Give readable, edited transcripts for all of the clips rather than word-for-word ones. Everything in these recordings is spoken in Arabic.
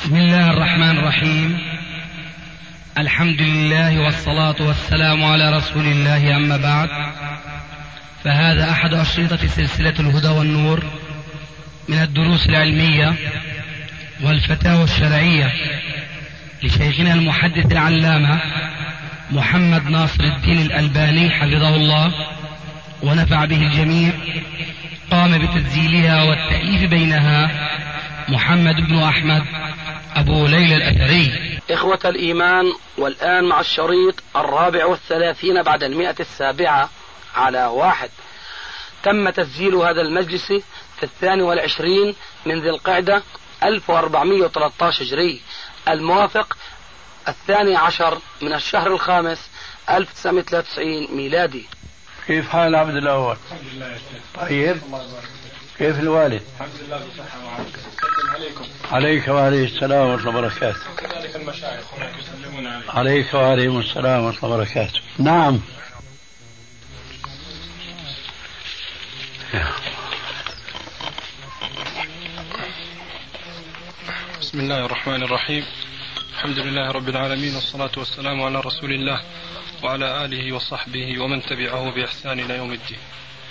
بسم الله الرحمن الرحيم. الحمد لله والصلاة والسلام على رسول الله، أما بعد، فهذا أحد أشرطة سلسلة الهدى والنور من الدروس العلمية والفتاوى الشرعية لشيخنا المحدث العلامة محمد ناصر الدين الألباني حفظه الله ونفع به الجميع. قام بتسجيلها والتأليف بينها محمد بن أحمد أبو ليلى الأثري. إخوة الإيمان، والآن مع الشريط 34 بعد 107 تم تسجيل هذا المجلس في 22 من ذي القعدة 1413 هجري، الموافق 12 من الشهر الخامس 1993 ميلادي. كيف حال عبد الأول؟ طيب. كيف الوالد؟ الحمد لله بصحة وعافية. سلم عليكم. عليك وعليه السلام ورحمة الله وبركاته. وكذلك المشايخ هناك يسلمون عليك. عليك وعليهم السلام ورحمة الله وبركاته. نعم. بسم الله الرحمن الرحيم. الحمد لله رب العالمين، والصلاة والسلام على رسول الله وعلى آله وصحبه ومن تبعه بإحسان إلى يوم الدين.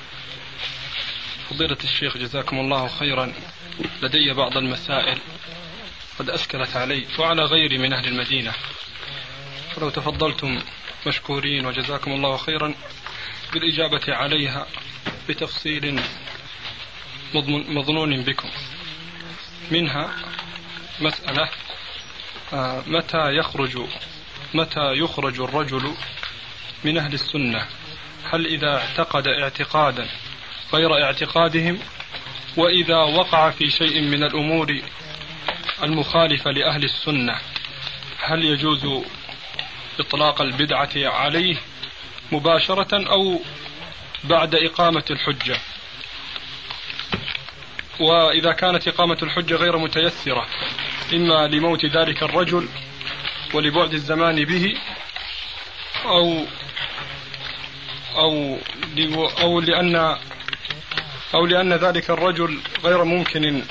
فضيلة الشيخ جزاكم الله خيرا، لدي بعض المسائل قد أشكلت علي وعلى غيري من أهل المدينة، فلو تفضلتم مشكورين وجزاكم الله خيرا بالإجابة عليها بتفصيل مظنون بكم. منها مسألة متى يخرج الرجل من أهل السنة؟ هل إذا اعتقد اعتقادا غير اعتقادهم، وإذا وقع في شيء من الأمور المخالفة لأهل السنة هل يجوز إطلاق البدعة عليه مباشرة أو بعد إقامة الحجة؟ وإذا كانت إقامة الحجة غير متيسرة، إما لموت ذلك الرجل ولبعد الزمان به أو لأن ذلك الرجل غير ممكن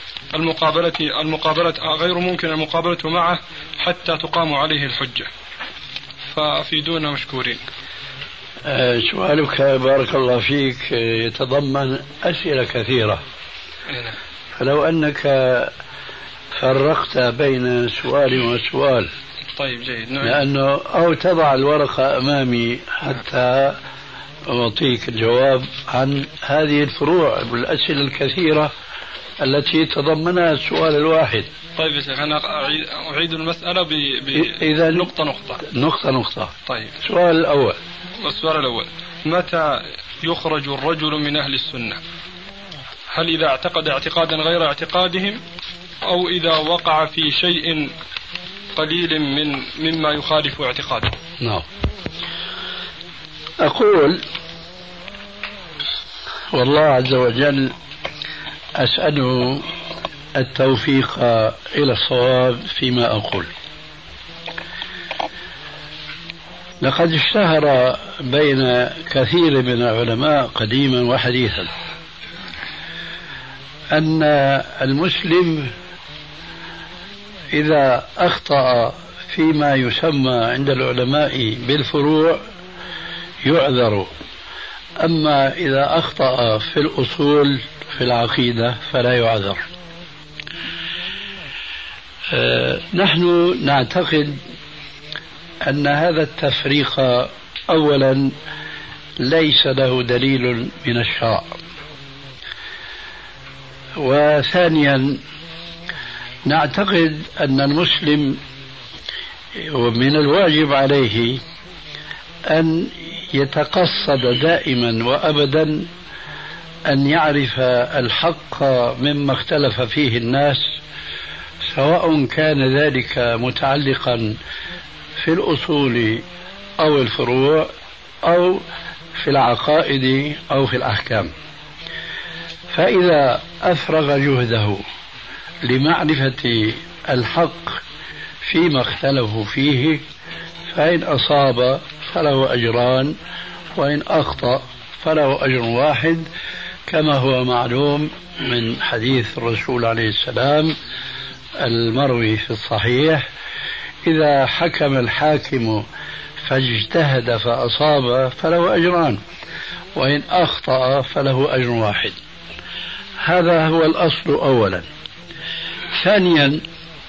المقابلة معه حتى تقام عليه الحجة، فأفيدونا مشكورين. سؤالك بارك الله فيك يتضمن أسئلة كثيرة، فلو أنك فرقت بين سؤال وسؤال. طيب جيد. لأنه أو تضع الورقة أمامي حتى أعطيك الجواب عن هذه الفروع والأسئلة الكثيرة التي تضمنها السؤال الواحد. طيب يا شيخ، أنا أعيد المسألة نقطة. طيب. السؤال الأول. متى يخرج الرجل من أهل السنة؟ هل إذا اعتقد اعتقادا غير اعتقادهم، أو إذا وقع في شيء قليل مما يخالف اعتقاده؟ نعم. أقول والله عز وجل أسأله التوفيق إلى الصواب فيما أقول. لقد اشتهر بين كثير من العلماء قديما وحديثا أن المسلم إذا أخطأ فيما يسمى عند العلماء بالفروع يعذر، أما إذا أخطأ في الأصول في العقيدة فلا يعذر. نحن نعتقد أن هذا التفريق أولا ليس له دليل من الشرع، وثانيا نعتقد أن المسلم ومن الواجب عليه أن يتقصد دائما وأبدا أن يعرف الحق مما اختلف فيه الناس، سواء كان ذلك متعلقا في الأصول أو الفروع أو في العقائد أو في الأحكام. فإذا أفرغ جهده لمعرفة الحق فيما اختلفوا فيه، فإن أصاب فله أجران، وإن أخطأ فله أجر واحد، كما هو معلوم من حديث الرسول عليه السلام: المروي في الصحيح: إذا حكم الحاكم فاجتهد فأصاب فله أجران، وإن أخطأ فله أجر واحد. هذا هو الأصل أولا. ثانيا،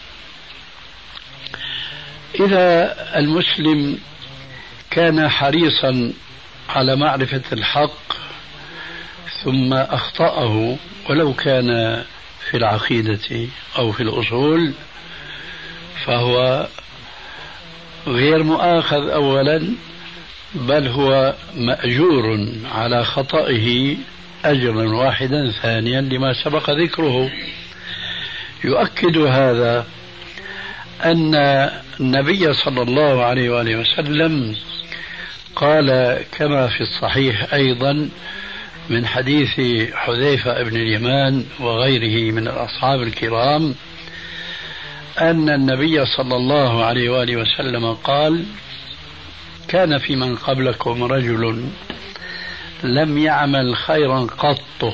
إذا المسلم كان حريصا على معرفة الحق ثم أخطأه ولو كان في العقيدة أو في الأصول، فهو غير مؤاخذ أولا، بل هو مأجور على خطئه أجرا واحدا ثانيا لما سبق ذكره. يؤكد هذا أن النبي صلى الله عليه وآله وسلم قال كما في الصحيح أيضا من حديث حذيفة بن اليمان وغيره من الأصحاب الكرام أن النبي صلى الله عليه وآله وسلم قال: كان في من قبلكم رجل لم يعمل خيرا قط،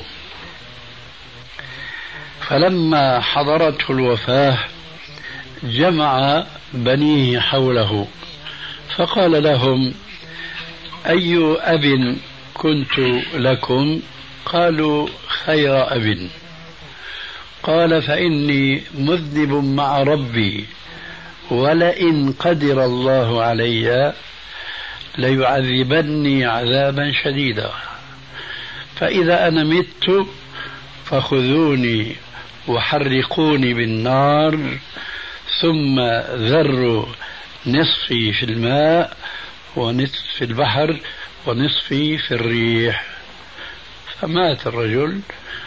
فلما حضرته الوفاة جمع بنيه حوله فقال لهم: أي أب كنت لكم؟ قالوا: خير أب. قال: فإني مذنب مع ربي، ولئن قدر الله علي ليعذبني عذابا شديدا، فإذا أنا مت فخذوني وحرقوني بالنار، ثم ذروا نصفي في الماء ونصف في البحر ونصفي في الريح. فمات الرجل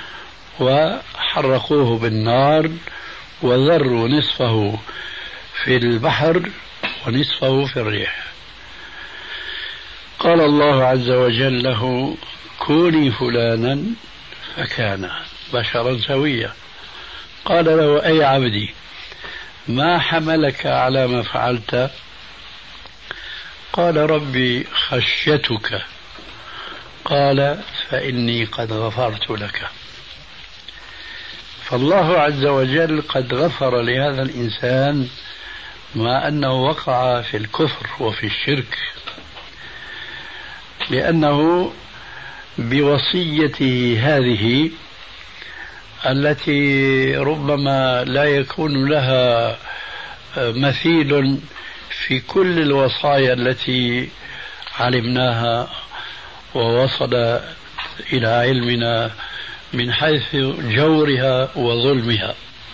وحرقوه بالنار وذروا نصفه في البحر ونصفه في الريح. قال الله عز وجل له: كوني فلانا، فكان بشرا سويا. قال له: أي عبدي، ما حملك على ما فعلت؟ قال: ربي خشيتك. قال: فإني قد غفرت لك. فالله عز وجل قد غفر لهذا الإنسان مع أنه وقع في الكفر وفي الشرك، لأنه بوصيته هذه التي ربما لا يكون لها مثيل في كل الوصايا التي علمناها ووصل إلى علمنا من حيث جورها وظلمها،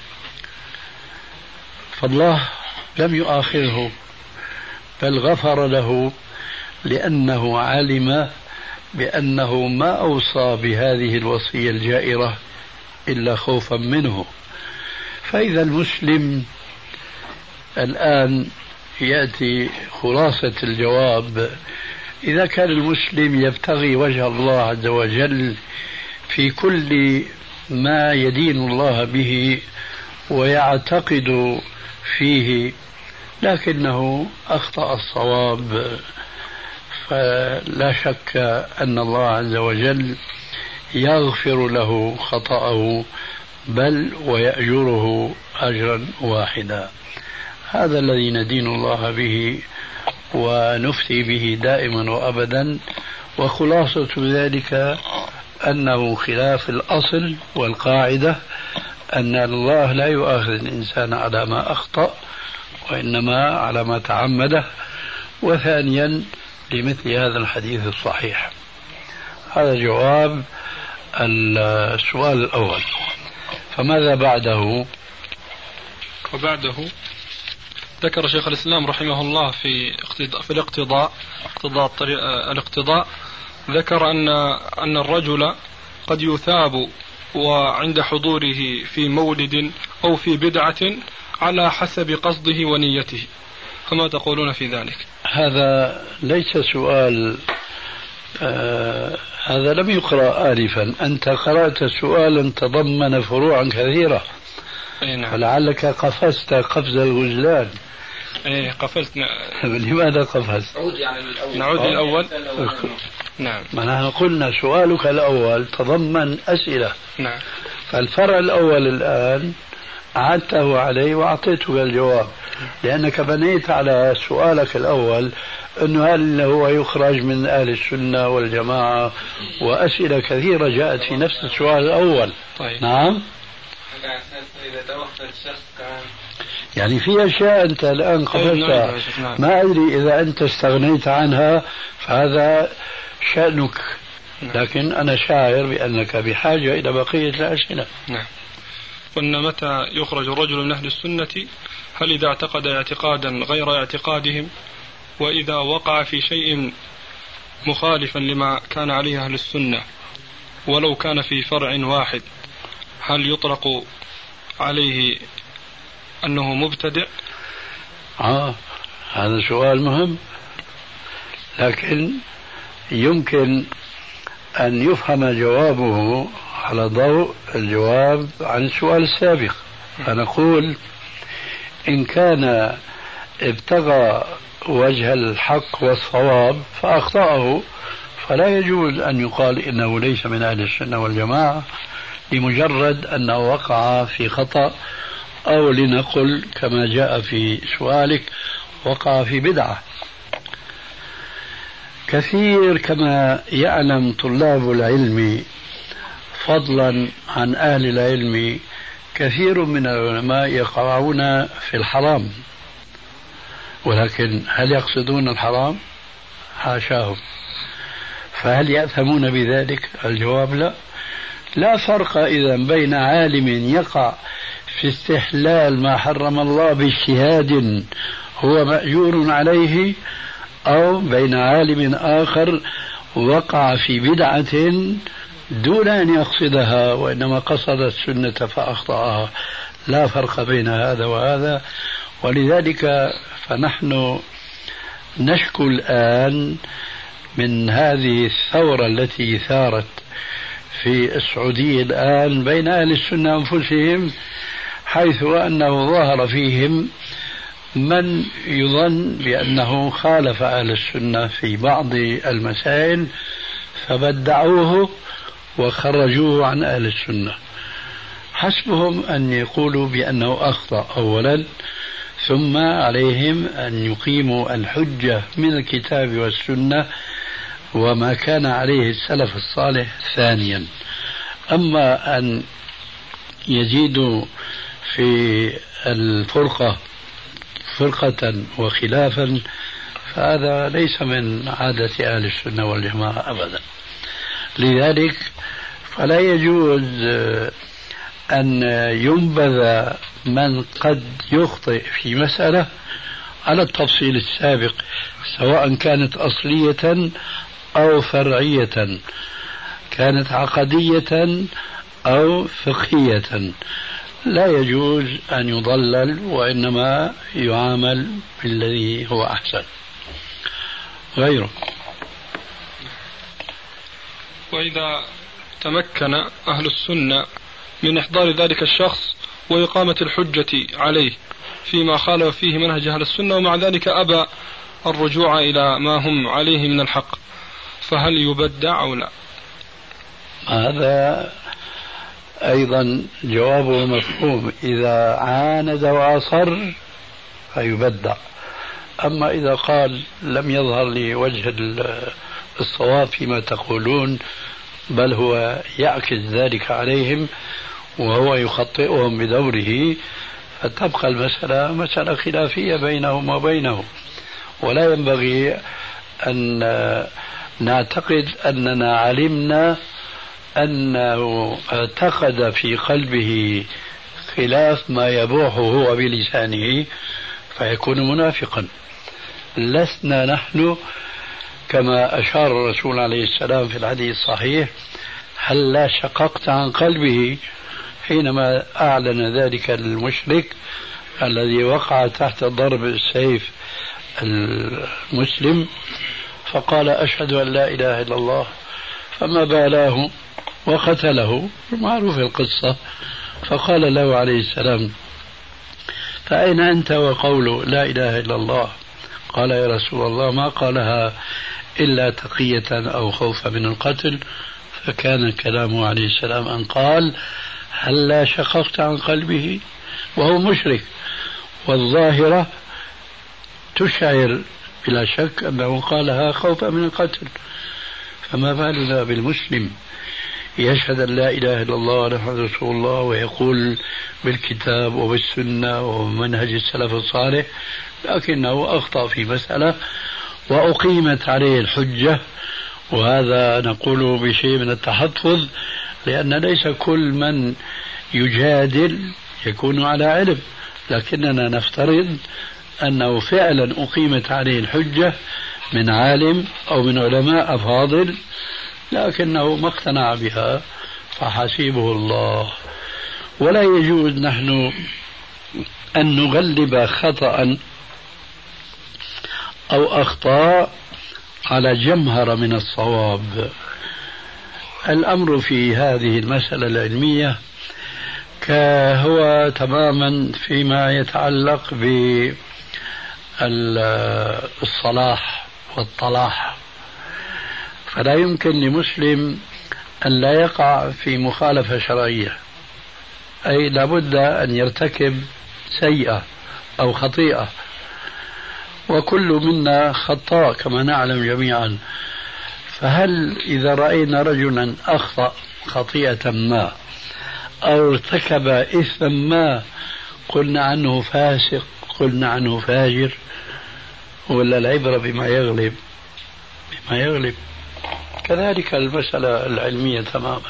فالله لم يؤاخذه بل غفر له، لأنه علم بأنه ما أوصى بهذه الوصية الجائرة إلا خوفا منه. فإذا المسلم الآن يأتي خلاصة الجواب: إذا كان المسلم يبتغي وجه الله عز وجل في كل ما يدين الله به ويعتقد فيه لكنه أخطأ الصواب، فلا شك أن الله عز وجل يغفر له خطأه بل ويأجره أجرا واحدا. هذا الذي ندين الله به ونفتي به دائما وأبدا، وخلاصة ذلك أنه خلاف الأصل والقاعدة أن الله لا يؤاخذ الإنسان على ما أخطأ وإنما على ما تعمده. وثانيا لمثل هذا الحديث الصحيح. هذا جواب السؤال الأول. فماذا بعده؟ وبعده ذكر شيخ الإسلام رحمه الله في الاقتضاء ذكر أن الرجل قد يثاب وعند حضوره في مولد أو في بدعة على حسب قصده ونيته، فما تقولون في ذلك؟ هذا ليس سؤال، هذا لم يقرأ آلفا، أنت قرأت سؤالا تضمن فروعا كثيرة. نعم. فلعلك قفزت قفز الغزلان. قفزت. لماذا قفزت؟ نعود للأول. نعم. ما نحن قلنا سؤالك الأول تضمن أسئلة. نعم. فالفرع الأول الآن عدته عليه وأعطيتك الجواب، لأنك بنيت على سؤالك الأول أنه هل هو يخرج من أهل السنة والجماعة، وأسئلة كثيرة جاءت في نفس السؤال الأول. طيب. نعم. يعني في أشياء أنت الآن قبلتها ما أدري إذا أنت استغنيت عنها فهذا شأنك، لكن أنا شاعر بأنك بحاجة إلى بقية الأسئلة. نعم. قلنا متى يخرج الرجل من أهل السنة؟ هل إذا اعتقد اعتقادا غير اعتقادهم، وإذا وقع في شيء مخالفا لما كان عليه أهل السنة ولو كان في فرع واحد، هل يطلق عليه أنه مبتدع؟ هذا سؤال مهم، لكن يمكن أن يفهم جوابه على ضوء الجواب عن السؤال السابق. فنقول إن كان ابتغى وجه الحق والصواب فأخطأه فلا يجوز أن يقال إنه ليس من أهل السنة والجماعة لمجرد أنه وقع في خطأ، أو لنقل كما جاء في سؤالك وقع في بدعة. كثير كما يعلم طلاب العلم فضلا عن أهل العلم، كثير من العلماء يقعون في الحرام، ولكن هل يقصدون الحرام؟ حاشاهم. فهل يأثمون بذلك؟ الجواب لا. لا فرق إذا بين عالم يقع في استحلال ما حرم الله باجتهاد هو مأجور عليه، أو بين عالم آخر وقع في بدعة دون أن يقصدها وإنما قصد السنة فأخطأها. لا فرق بين هذا وهذا. ولذلك فنحن نشكو الآن من هذه الثورة التي ثارت في السعودية الآن بين أهل السنة أنفسهم، حيث أنه ظهر فيهم من يظن بأنه خالف أهل السنة في بعض المسائل فبدعوه وخرجوه عن أهل السنة. حسبهم أن يقولوا بأنه أخطأ أولا، ثم عليهم أن يقيموا الحجة من الكتاب والسنة وما كان عليه السلف الصالح ثانيا. أما أن يزيدوا في الفرقة فرقة وخلافا فهذا ليس من عادة أهل السنة والجماعة أبدا. لذلك فلا يجوز أن ينبذ من قد يخطئ في مسألة على التفصيل السابق، سواء كانت أصلية أو فرعية، كانت عقدية أو فقهية. لا يجوز أن يضلل، وإنما يعامل بالذي هو أحسن غيره. وإذا تمكن أهل السنة من إحضار ذلك الشخص وإقامة الحجة عليه فيما خالف فيه منهج أهل السنة، ومع ذلك أبى الرجوع إلى ما هم عليه من الحق، فهل يبدع أو لا؟ هذا أيضا جوابه مفهوم. إذا عاند وأصر فيبدع. أما إذا قال لم يظهر لي وجه الصواب فيما تقولون، بل هو يعكس ذلك عليهم وهو يخطئهم بدوره، فتبقى المسألة مسألة خلافية بينهم وبينه. ولا ينبغي أن نعتقد أننا علمنا أنه اعتقد في قلبه خلاف ما يبوح هو بلسانه فيكون منافقا. لسنا نحن كما أشار الرسول عليه السلام في الحديث الصحيح: هل لا شققت عن قلبه، حينما أعلن ذلك المشرك الذي وقع تحت ضرب السيف المسلم فقال: أشهد أن لا إله إلا الله، فما بالاه وقتله، معروف القصة. فقال له عليه السلام: فأين أنت وقول لا إله إلا الله؟ قال: يا رسول الله ما قالها إلا تقية أو خوفا من القتل. فكان كلامه عليه السلام أن قال: هل لا شققت عن قلبه؟ وهو مشرك، والظاهرة تشعر بلا شك أنه قالها خوفا من القتل، فما بالنا بالمسلم يشهد أن لا إله إلا الله وأن رسول الله ويقول بالكتاب وبالسنة ومنهج السلف الصالح، لكنه أخطأ في مسألة وأقيمت عليه الحجة. وهذا نقوله بشيء من التحفظ، لأن ليس كل من يجادل يكون على علم، لكننا نفترض أنه فعلا أقيمت عليه الحجة من عالم أو من علماء أفاضل، لكنه ما اقتنع بها فحسيبه الله. ولا يجوز نحن أن نغلب خطأ أو أخطاء على جمهرة من الصواب. الأمر في هذه المسألة العلمية هو تماما فيما يتعلق بالصلاح والطلاح، فلا يمكن لمسلم أن لا يقع في مخالفة شرعية، أي لابد أن يرتكب سيئة أو خطيئة، وكل منا خطاء كما نعلم جميعا. فهل إذا رأينا رجلا أخطأ خطيئة ما أو ارتكب إثما ما قلنا عنه فاسق، قلنا عنه فاجر، ولا العبرة بما يغلب؟ بما يغلب. كذلك المسألة العلمية تماما.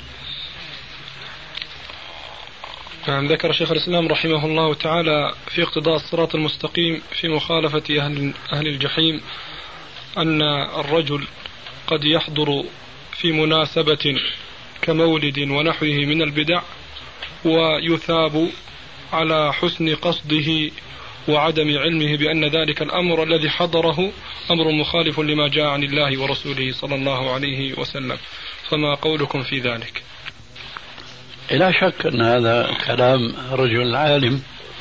نعم. ذكر شيخ الإسلام رحمه الله تعالى في اقتضاء الصراط المستقيم في مخالفة أهل الجحيم أن الرجل قد يحضر في مناسبة كمولد ونحوه من البدع ويثاب على حسن قصده وعدم علمه بأن ذلك الأمر الذي حضره أمر مخالف لما جاء عن الله ورسوله صلى الله عليه وسلم، فما قولكم في ذلك؟ لا شك أن هذا كلام رجل عالم،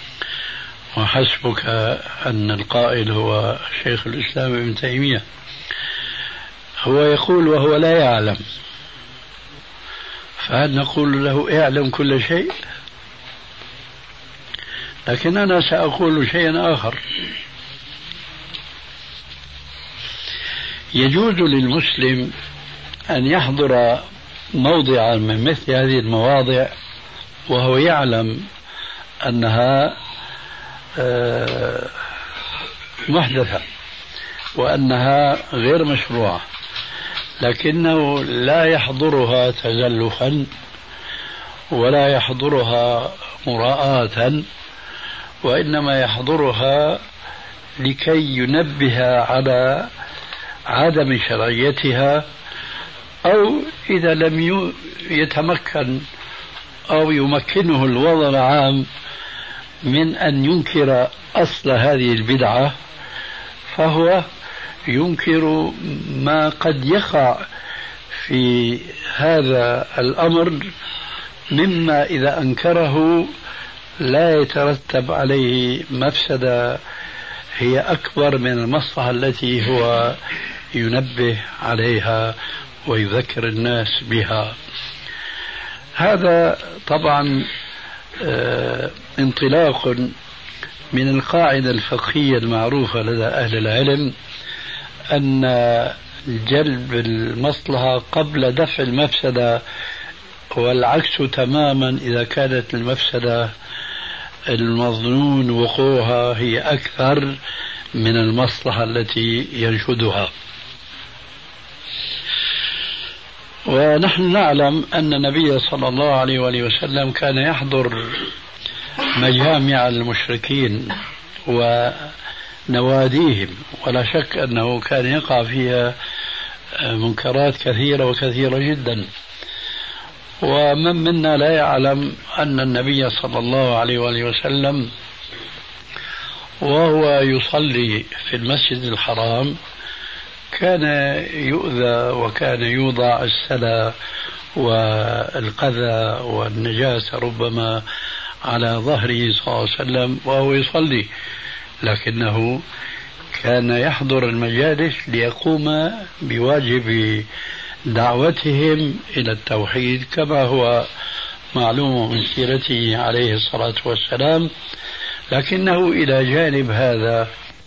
وحسبك أن القائل هو شيخ الإسلام ابن تيمية، هو يقول وهو لا يعلم، فهل نقول له اعلم كل شيء؟ لكن أنا سأقول شيئا آخر. يجوز للمسلم أن يحضر موضعا من مثل هذه المواضع وهو يعلم أنها محدثة وأنها غير مشروعة، لكنه لا يحضرها تزلفا ولا يحضرها مراءة، وإنما يحضرها لكي ينبه على عدم شرعيتها، أو إذا لم يتمكن أو يمكنه الوضع العام من أن ينكر أصل هذه البدعة، فهو ينكر ما قد يقع في هذا الأمر مما إذا أنكره لا يترتب عليه مفسدة هي أكبر من المصلحة التي هو ينبه عليها ويذكر الناس بها. هذا طبعا انطلاق من القاعدة الفقهية المعروفة لدى أهل العلم أن جلب المصلحة قبل دفع المفسدة، والعكس تماما إذا كانت المفسدة المظنون وقوعها هي أكثر من المصلحة التي ينشدها. ونحن نعلم أن النبي صلى الله عليه وآله وسلم كان يحضر مجامع المشركين ونواديهم، ولا شك أنه كان يقع فيها منكرات كثيرة وكثيرة جدا. ومن منا لا يعلم أن النبي صلى الله عليه وآله وسلم وهو يصلي في المسجد الحرام كان يؤذى وكان يوضع السلى والقذى والنجاسة ربما على ظهره صلى الله عليه وسلم وهو يصلي، لكنه كان يحضر المجالس ليقوم بواجب دعوتهم إلى التوحيد كما هو معلومة من سيرته عليه الصلاة والسلام. لكنه إلى جانب هذا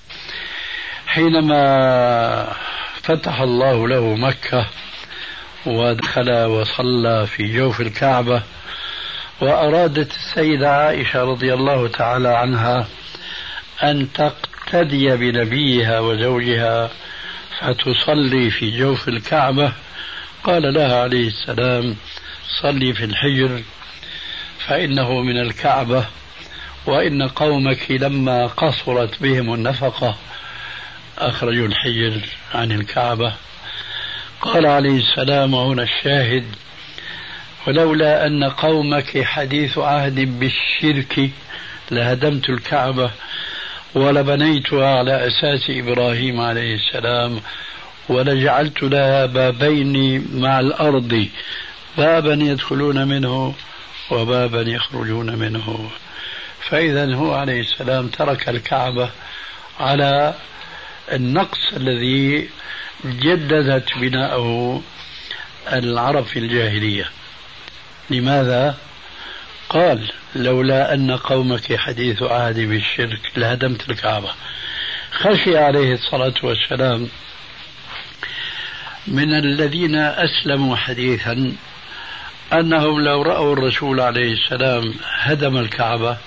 حينما فتح الله له مكة ودخل وصلى في جوف الكعبة، وأرادت السيدة عائشة رضي الله تعالى عنها أن تقتدي بنبيها وزوجها فتصلي في جوف الكعبة، قال لها عليه السلام: صلي في الحجر فإنه من الكعبة، وإن قومك لما قصرت بهم النفقة أخرجوا الحجر عن الكعبة. قال عليه السلام، وهنا الشاهد: ولولا أن قومك حديث عهد بالشرك لهدمت الكعبة ولبنيتها على أساس إبراهيم عليه السلام ولجعلت لها بابين مع الأرض، بابا يدخلون منه وبابا يخرجون منه. فإذا هو عليه السلام ترك الكعبة على النقص الذي جددت بناءه العرب في الجاهلية. لماذا؟ قال: لولا أن قومك حديث عهد بالشرك لهدمت الكعبة. خشي عليه الصلاة والسلام من الذين أسلموا حديثا أنهم لو رأوا الرسول عليه السلام هدم الكعبة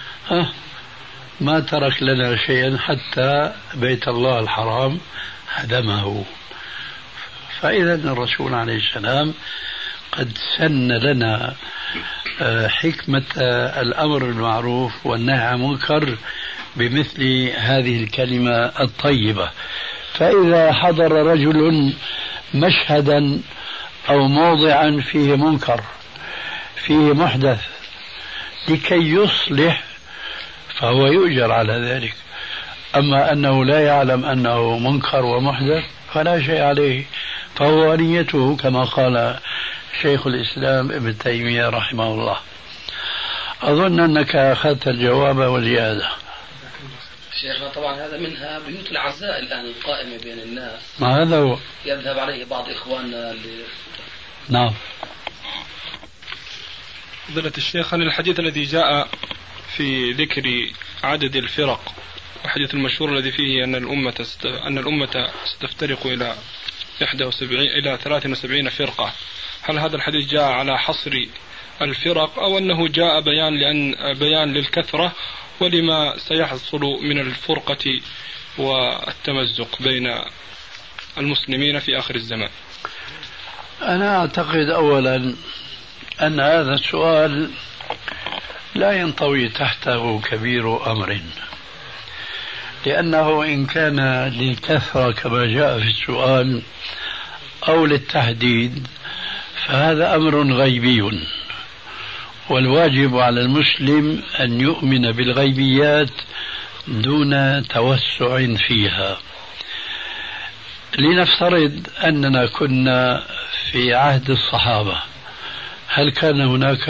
ما ترك لنا شيئا حتى بيت الله الحرام هدمه. فإذا الرسول عليه السلام قد سن لنا حكمة الأمر بالمعروف والنهي عن المنكر بمثل هذه الكلمة الطيبة. فإذا حضر رجل مشهدا أو موضعا فيه منكر فيه محدث لكي يصلح فهو يؤجر على ذلك. أما أنه لا يعلم أنه منكر ومحدث فلا شيء عليه، فهو نيته كما قال شيخ الإسلام ابن تيمية رحمه الله. أظن أنك أخذت الجواب وزيادة. شيخنا طبعا هذا منها بيوت العزاء الآن القائمة بين الناس، ما هذا هو يذهب عليه بعض إخواننا نعم. فضيلة الشيخ، عن الحديث الذي جاء في ذكر عدد الفرق، الحديث المشهور الذي فيه أن الأمة ستفترق إلى 73 فرقة، هل هذا الحديث جاء على حصر الفرق أو أنه جاء بيان للكثرة ولما سيحصل من الفرقة والتمزق بين المسلمين في آخر الزمان؟ أنا أعتقد أولا أن هذا السؤال لا ينطوي تحته كبير أمر، لأنه إن كان للكثرة كما جاء في السؤال أو للتحديد فهذا أمر غيبي، والواجب على المسلم أن يؤمن بالغيبيات دون توسع فيها. لنفترض أننا كنا في عهد الصحابة، هل كان هناك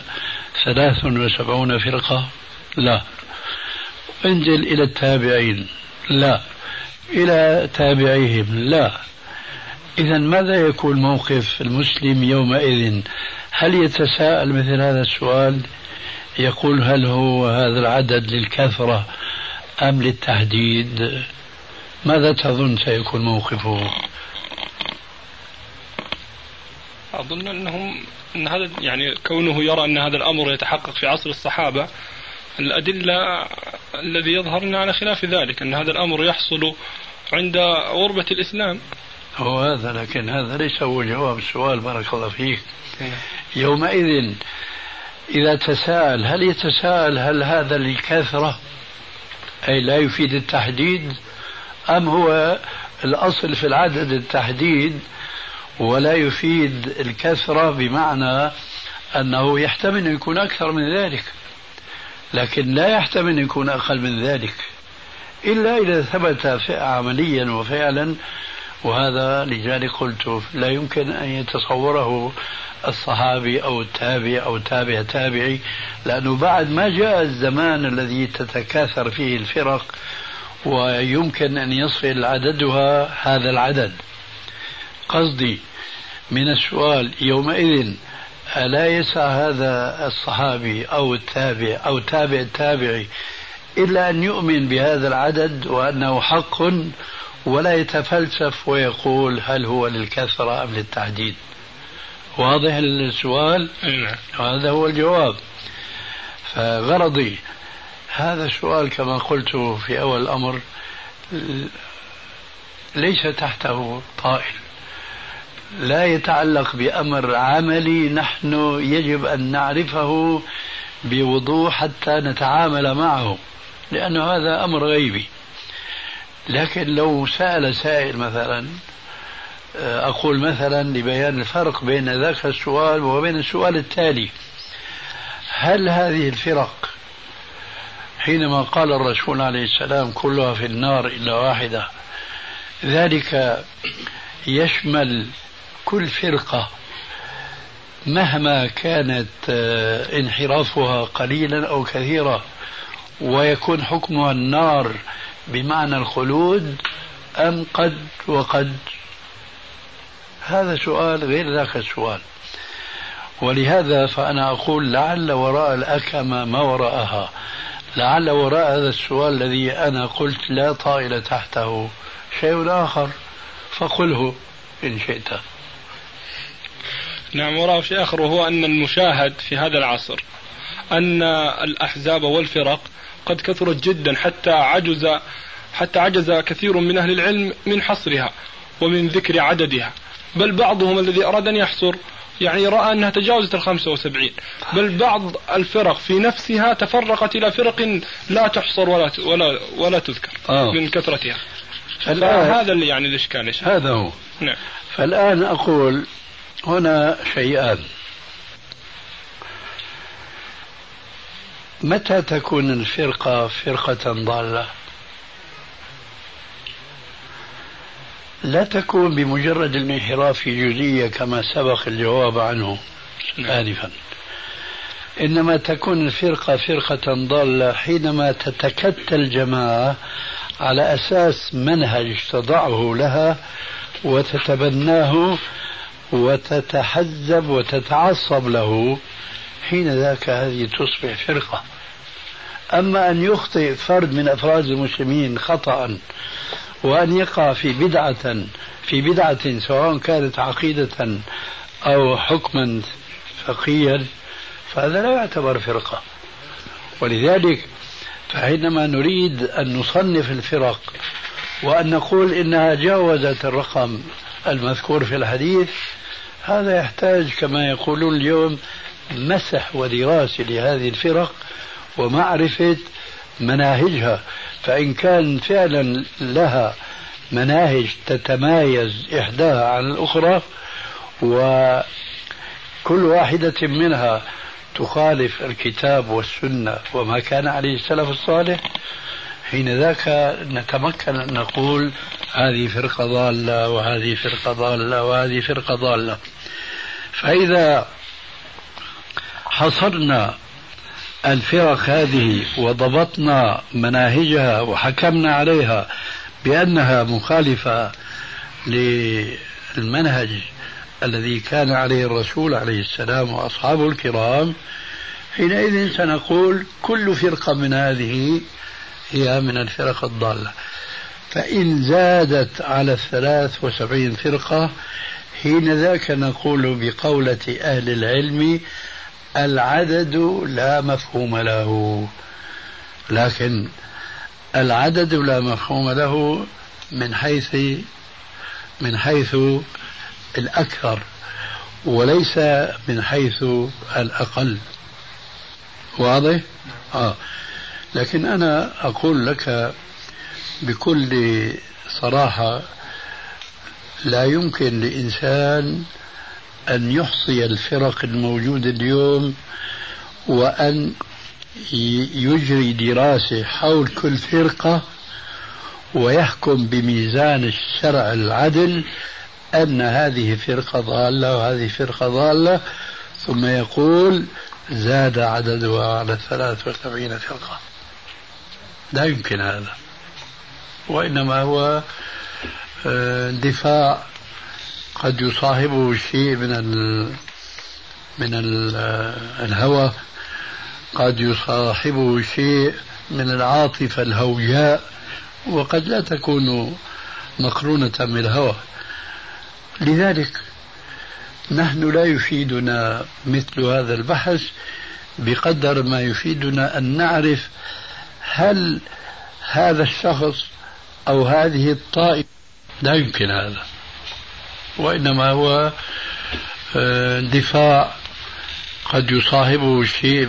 73 فرقة؟ لا. انزل إلى التابعين، لا. إلى تابعيهم، لا. إذا ماذا يكون موقف المسلم يومئذ؟ هل يتساءل مثل هذا السؤال، يقول هل هو هذا العدد للكثرة أم للتحديد؟ ماذا تظن سيكون موقفه؟ أظن أن هذا يعني كونه يرى أن هذا الأمر يتحقق في عصر الصحابة، الأدلة الذي يظهرنا على خلاف ذلك، أن هذا الأمر يحصل عند غربة الإسلام. هو هذا، لكن هذا ليس هو جواب السؤال. بارك الله فيك. يومئذ إذا تساءل، هل يتساءل هل هذا للكثرة أي لا يفيد التحديد، أم هو الأصل في العدد التحديد ولا يفيد الكثرة، بمعنى أنه يحتمل أن يكون أكثر من ذلك لكن لا يحتمل أن يكون أقل من ذلك إلا إذا ثبت عمليا وفعلا. وهذا لذلك قلت لا يمكن أن يتصوره الصحابي أو التابع أو تابع تابعي، لأنه بعد ما جاء الزمان الذي تتكاثر فيه الفرق ويمكن أن يصل عددها هذا العدد. قصدي من السؤال يومئذ ألا يسع هذا الصحابي أو التابع أو تابع التابعي إلا أن يؤمن بهذا العدد وأنه حق، ولا يتفلسف ويقول هل هو للكثرة أم للتعديد؟ واضح السؤال؟ هذا هو الجواب. فغرضي هذا السؤال كما قلت في أول الأمر ليس تحته طائل، لا يتعلق بأمر عملي نحن يجب أن نعرفه بوضوح حتى نتعامل معه، لأنه هذا أمر غيبي. لكن لو سأل سائل مثلا، أقول مثلا لبيان الفرق بين ذاك السؤال وبين السؤال التالي: هل هذه الفرق حينما قال الرسول عليه السلام كلها في النار إلا واحدة، ذلك يشمل كل فرقة مهما كانت انحرافها قليلا أو كثيرا ويكون حكمها النار بمعنى الخلود، أم قد وقد؟ هذا سؤال غير ذاك السؤال. ولهذا فأنا أقول لعل وراء الأكمة ما وراءها، لعل وراء هذا السؤال الذي أنا قلت لا طائل تحته شيء آخر، فقله إن شئت. نعم، وراء شيء آخر، وهو أن المشاهد في هذا العصر أن الأحزاب والفرق قد كثرت جدا حتى عجز كثير من أهل العلم من حصرها ومن ذكر عددها، بل بعضهم الذي أراد أن يحصر يعني رأى أنها تجاوزت 75، بل بعض الفرق في نفسها تفرقت إلى فرق لا تحصر ولا تذكر من كثرتها. هذا اللي يعني الإشكال. هذا هو. نعم. فالآن أقول هنا شيئان: متى تكون الفرقة فرقة ضالة؟ لا تكون بمجرد الانحراف في جزئية كما سبق الجواب عنه آنفا، إنما تكون الفرقة فرقة ضالة حينما تتكتل الجماعة على أساس منهج تضعه لها وتتبناه وتتحزب وتتعصب له، حين ذاك هذه تصبح فرقة. أما أن يخطئ فرد من أفراد المسلمين خطأ وأن يقع في بدعة سواء كانت عقيدة أو حكما فقهيا، فهذا لا يعتبر فرقة. ولذلك فحينما نريد أن نصنف الفرق وأن نقول إنها جاوزت الرقم المذكور في الحديث، هذا يحتاج كما يقولون اليوم مسح ودراسة لهذه الفرق ومعرفة مناهجها، فإن كان فعلا لها مناهج تتمايز إحداها عن الأخرى وكل واحدة منها تخالف الكتاب والسنة وما كان عليه السلف الصالح، حين ذاك نتمكن أن نقول هذه فرقة ضالة وهذه فرقة ضالة وهذه فرقة ضالة. فإذا حصرنا الفرق هذه وضبطنا مناهجها وحكمنا عليها بأنها مخالفة للمنهج الذي كان عليه الرسول عليه السلام وأصحابه الكرام، حينئذ سنقول كل فرقة من هذه هي من الفرق الضالة. فإن زادت على 73 فرقة، حين ذاك نقول بقولة أهل العلم العدد لا مفهوم له. لكن العدد لا مفهوم له من حيث الأكثر وليس من حيث الأقل. واضح؟ لكن أنا أقول لك بكل صراحة لا يمكن لإنسان أن يحصي الفرق الموجودة اليوم وأن يجري دراسة حول كل فرقة ويحكم بميزان الشرع العدل أن هذه فرقة ضالة وهذه فرقة ضالة، ثم يقول زاد عددها على 73 فرقة. لا يمكن هذا، وإنما هو دفاع قد يصاحبه شيء من من الهوى قد يصاحبه شيء من العاطفة الهوياء، وقد لا تكون مقرونة بالهوى. لذلك نحن لا يفيدنا مثل هذا البحث بقدر ما يفيدنا أن نعرف هل هذا الشخص أو هذه الطائفة. لا يمكن هذا، وإنما هو دفاع قد يصاحبه شيء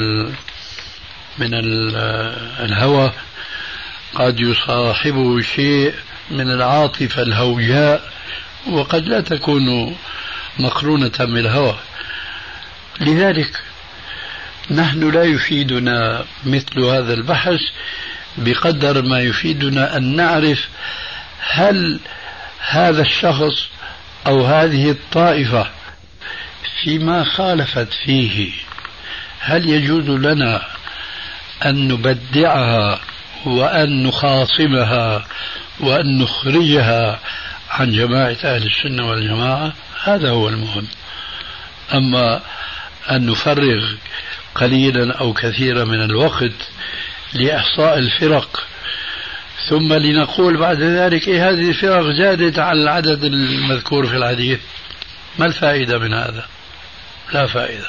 من الهوى، قد يصاحبه شيء من العاطفة الهوياء، وقد لا تكون مقرونة بالهوى. لذلك نحن لا يفيدنا مثل هذا البحث بقدر ما يفيدنا أن نعرف هل هذا الشخص أو هذه الطائفة فيما خالفت فيه هل يجوز لنا أن نبدعها وأن نخاصمها وأن نخرجها عن جماعة أهل السنة والجماعة. هذا هو المهم. أما أن نفرغ قليلا أو كثيرا من الوقت لإحصاء الفرق ثم لنقول بعد ذلك هذه الفرق زادت على العدد المذكور في الحديث، ما الفائدة من هذا؟ لا فائدة.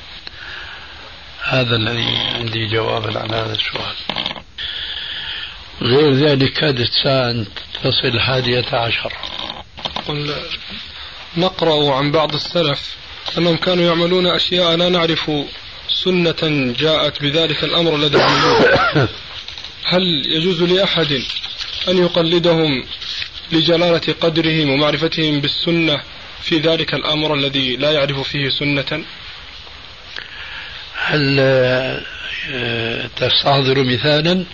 هذا الذي عندي جوابا عن هذا السؤال. غير ذلك كادت ساعة تصل 11. قل نقرأ عن بعض السلف أنهم كانوا يعملون أشياء لا نعرف سنة جاءت بذلك الأمر الذي عملوه. هل يجوز لأحد أن يقلدهم لجلالة قدرهم ومعرفتهم بالسنة في ذلك الأمر الذي لا يعرف فيه سنة؟ هل تستحضر مثالا؟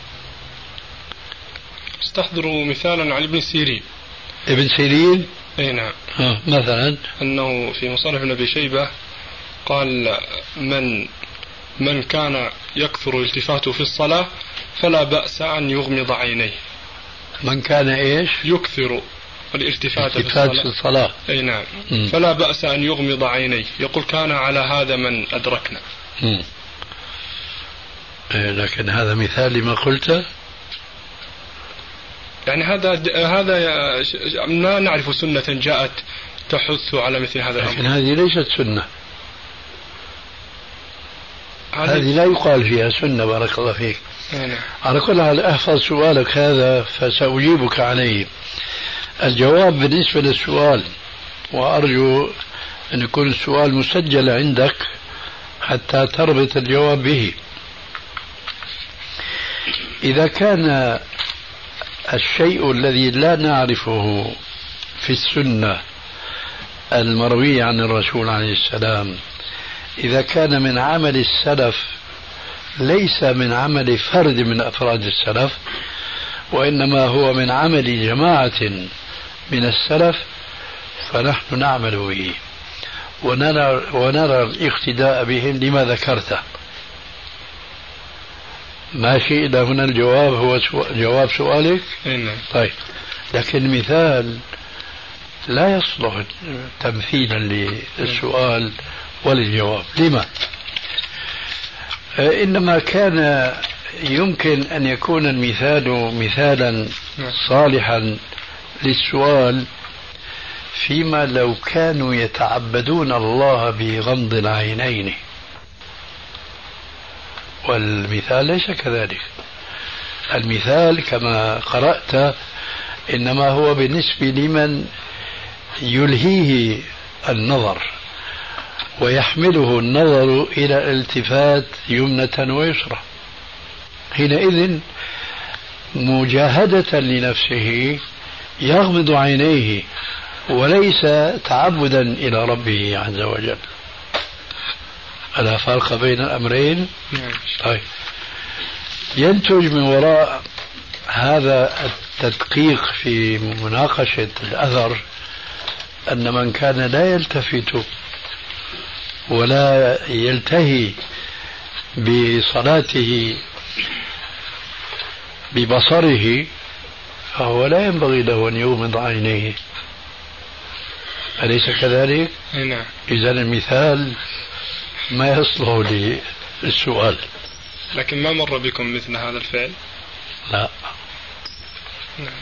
استحضروا مثالا عن ابن سيرين. ابن سيرين؟ اي نعم. مثلا أنه في مصنف ابن أبي شيبة قال من كان يكثر التفاته في الصلاة فلا بأس أن يغمض عينيه. من كان إيش؟ يكثر الالتفات في الصلاة. أي نعم. فلا بأس أن يغمض عينيه. يقول كان على هذا من أدركنا. لكن هذا مثال لما قلته. يعني هذا لا نعرف سنة جاءت تحث على مثل هذا الأمر. لكن هذه ليست سنة. هذه لا يقال فيها سنة. بارك الله فيك. على كل حال احفظ سؤالك هذا فسأجيبك عليه. الجواب بالنسبة للسؤال، وأرجو أن يكون السؤال مسجل عندك حتى تربط الجواب به. إذا كان الشيء الذي لا نعرفه في السنة المروية عن الرسول عليه السلام إذا كان من عمل السلف ليس من عمل فرد من أفراد السلف، وإنما هو من عمل جماعة من السلف، فنحن نعمل به ونرى الاقتداء بهم لما ذكرته. ماشي إلى هنا الجواب هو جواب سؤالك؟ طيب، لكن المثال لا يصلح تمثيلا للسؤال وللجواب. لما؟ إنما كان يمكن أن يكون المثال مثالا صالحا للسؤال فيما لو كانوا يتعبدون الله بغمض العينين، والمثال ليس كذلك. المثال كما قرأت إنما هو بالنسبة لمن يلهيه النظر ويحمله النظر إلى الالتفات يمنة ويسرى، حينئذ مجاهدة لنفسه يغمض عينيه وليس تعبدا إلى ربه عز وجل. ألا فرق بين الأمرين؟ طيب، ينتج من وراء هذا التدقيق في مناقشة الأثر أن من كان لا يلتفت ولا يلتهي بصلاته ببصره فهو لا ينبغي له أن يغمض عينيه. أليس كذلك؟ نعم. إذا المثال ما يصلح للسؤال. لكن ما مر بكم مثل هذا الفعل؟ لا. نعم.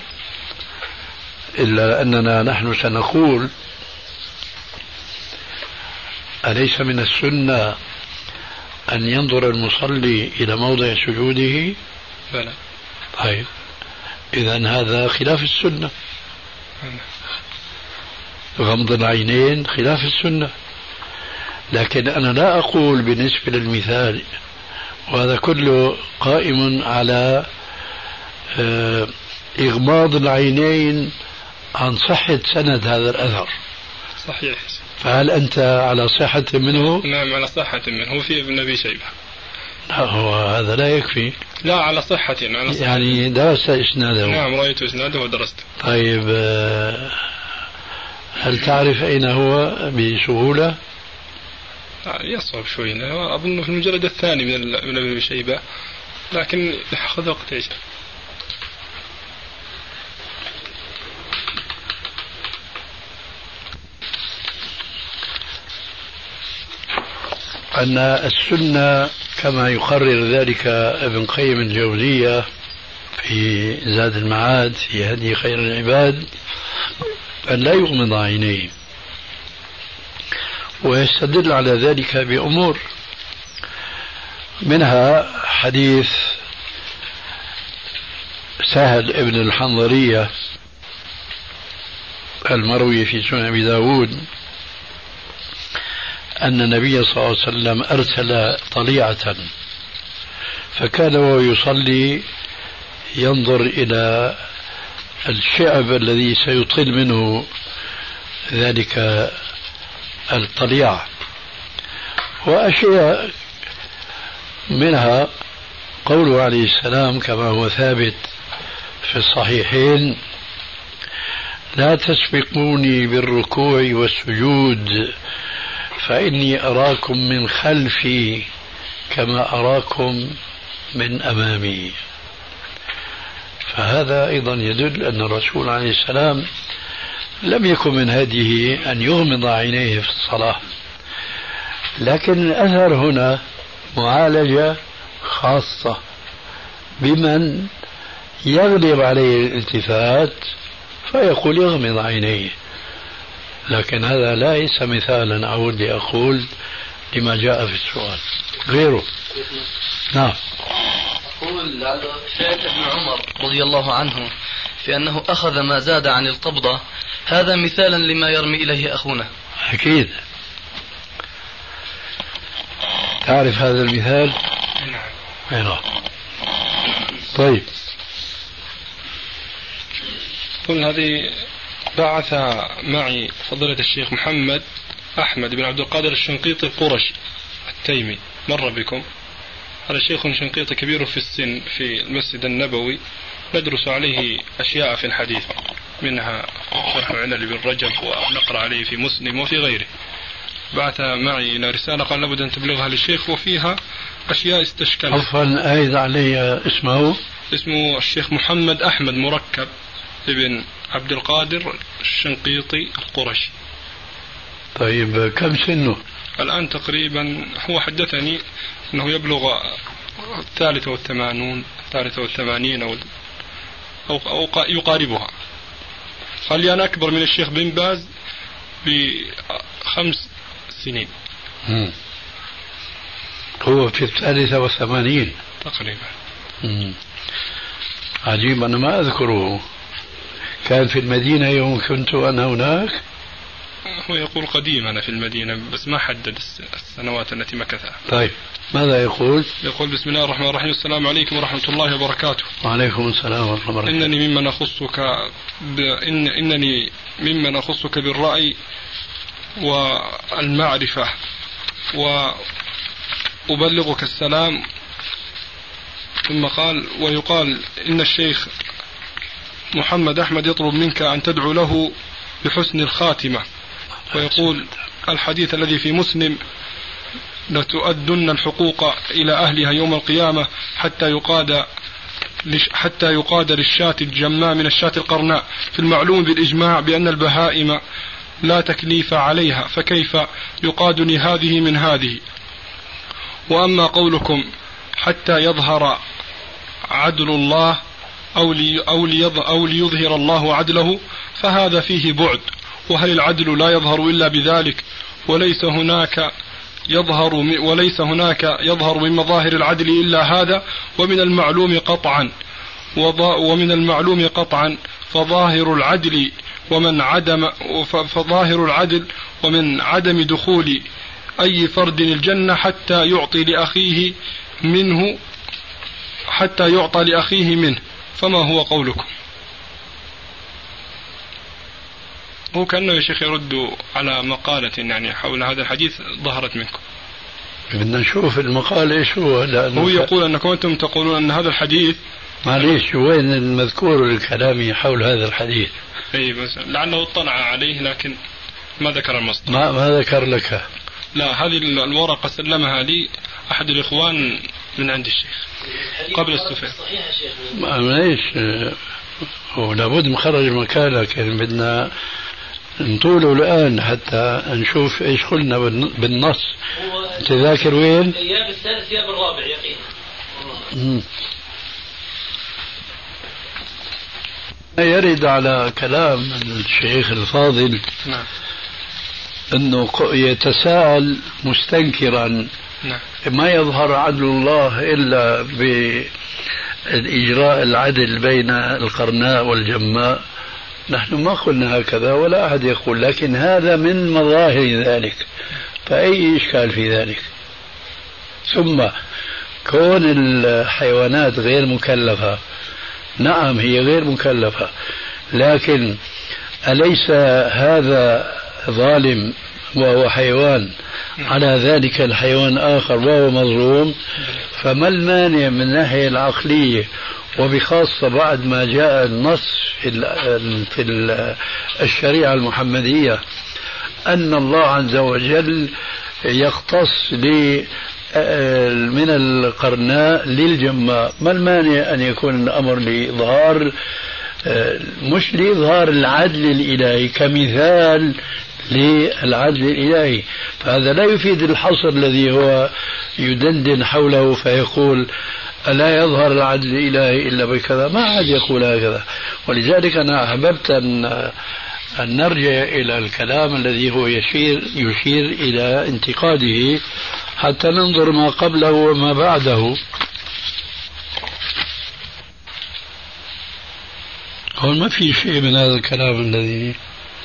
إلا أننا نحن سنقول أليس من السنة أن ينظر المصلي إلى موضع سجوده؟ بلى. طيب إذن هذا خلاف السنة. غمض العينين خلاف السنة. لكن أنا لا أقول بالنسبة للمثال، وهذا كله قائم على إغماض العينين عن صحة سند هذا الأثر. صحيح. فهل أنت على صحة منه؟ نعم على صحة منه. هو في ابن أبي شيبة. لا، هو هذا لا يكفي. لا، على صحة. يعني درست إسناده؟ نعم رأيت إسناده ودرسته. طيب هل تعرف أين هو بسهولة؟ يصعب شوي. أظن في المجلد الثاني من ابن أبي شيبة، لكن يأخذ وقت. إيش أن السنة كما يقرر ذلك ابن قيم الجوزية في زاد المعاد في هدي خير العباد أن لا يغمض عينيه، ويستدل على ذلك بأمور، منها حديث سهل ابن الحنظلية المروي في سنن أبي داود أن النبي صلى الله عليه وسلم أرسل طليعة، فكان وهو يصلي ينظر إلى الشعب الذي سيطل منه ذلك الطليعة، وأشياء منها قوله عليه السلام كما هو ثابت في الصحيحين: لا تسبقوني بالركوع والسجود فإني أراكم من خلفي كما أراكم من أمامي. فهذا أيضا يدل أن الرسول عليه السلام لم يكن من هديه أن يغمض عينيه في الصلاة، لكن الأثر هنا معالجة خاصة بمن يغلب عليه الالتفات فيقول يغمض عينيه، لكن هذا ليس مثالا أعود لأقول لما جاء في السؤال غيره. نعم. يقول فعل ابن عمر رضي الله عنه في أنه أخذ ما زاد عن القبضة، هذا مثالا لما يرمي إليه أخونا. أكيد تعرف هذا المثال؟ نعم. طيب. قل هذه بعث معي فضيلة الشيخ محمد أحمد بن عبد القادر الشنقيطي القرشي التيمي، مر بكم؟ هذا شيخ شنقيطي كبير في السن في المسجد النبوي، ندرس عليه أشياء في الحديث، منها شرح علل بن رجب، ونقرأ عليه في مسلم وفي غيره. بعث معي إلى رسالة قال لابد أن تبلغها للشيخ وفيها أشياء استشكلت. عفوا أيضا علي اسمه الشيخ محمد أحمد مركب ابن عبد القادر الشنقيطي القرشي. طيب كم سنه الآن تقريبا؟ هو حدثني أنه يبلغ 83 أو يقاربها. قال لي أنا أكبر من الشيخ بن باز ب5 سنين. هو في 83 تقريبا. عجيب، أنا ما أذكره. كان في المدينة يوم كنت أنا هناك؟ هو يقول قديم أنا في المدينة، بس ما حدد السنوات التي مكثها. طيب ماذا يقول؟ يقول بسم الله الرحمن الرحيم: السلام عليكم ورحمة الله وبركاته. وعليكم السلام ورحمة الله وبركاته. إنني ممن أخصك بالرأي والمعرفة، وأبلغك السلام. ثم قال: ويقال إن الشيخ محمد أحمد يطلب منك أن تدعو له بحسن الخاتمة، ويقول الحديث الذي في مسلم: لتؤدن الحقوق إلى أهلها يوم القيامة حتى يقاد للشاة الجماء من الشاة القرناء. في المعلوم بالإجماع بأن البهائم لا تكليف عليها، فكيف يقادني هذه من هذه؟ وأما قولكم حتى يظهر عدل الله أو ليظهر الله عدله فهذا فيه بعد، وهل العدل لا يظهر إلا بذلك؟ وليس هناك يظهر من مظاهر العدل إلا هذا، ومن المعلوم قطعا فظاهر العدل ومن عدم دخول أي فرد الجنة حتى يعطي لأخيه منه، فما هو قولكم؟ هو كأنه يا شيخ يرد على مقالة يعني حول هذا الحديث ظهرت منكم. بدنا نشوف المقال ايش هو. هو يقول أنكم أنتم تقولون أن هذا الحديث، معليش وين المذكور الكلامي حول هذا الحديث؟ اي بس لعله اطلع عليه لكن ما ذكر المصدر. ما ذكر لك؟ لا، هذه الورقة سلمها لي أحد الإخوان من عند الشيخ قبل السفر. معليش هو لابد نخرج مكان، لكن بدنا نطوله الآن حتى نشوف ايش قلنا بالنص. تذاكر وين؟ الإياب الثالث الإياب الرابع يقين. يرد على كلام الشيخ الفاضل أنه يتساءل مستنكرا ما يظهر عدل الله إلا بإجراء العدل بين القرناء والجماء. نحن ما قلنا هكذا ولا أحد يقول، لكن هذا من مظاهر ذلك، فأي إشكال في ذلك؟ ثم كون الحيوانات غير مكلفة، نعم هي غير مكلفة، لكن أليس هذا ظالم وهو حيوان على ذلك الحيوان آخر وهو مظلوم؟ فما المانع من الناحية العقلية، وبخاصة بعد ما جاء النص في الشريعة المحمدية أن الله عز وجل يختص من القرناء للجماء، ما المانع أن يكون الأمر لإظهار مش لإظهار العدل الإلهي كمثال للعدل الإلهي؟ فهذا لا يفيد الحصر الذي هو يدندن حوله فيقول ألا يظهر العدل الإلهي إلا بكذا. ما عاد يقول هكذا. ولذلك أنا أحببت أن نرجع إلى الكلام الذي هو يشير إلى انتقاده حتى ننظر ما قبله وما بعده. هون ما في شيء من هذا الكلام الذي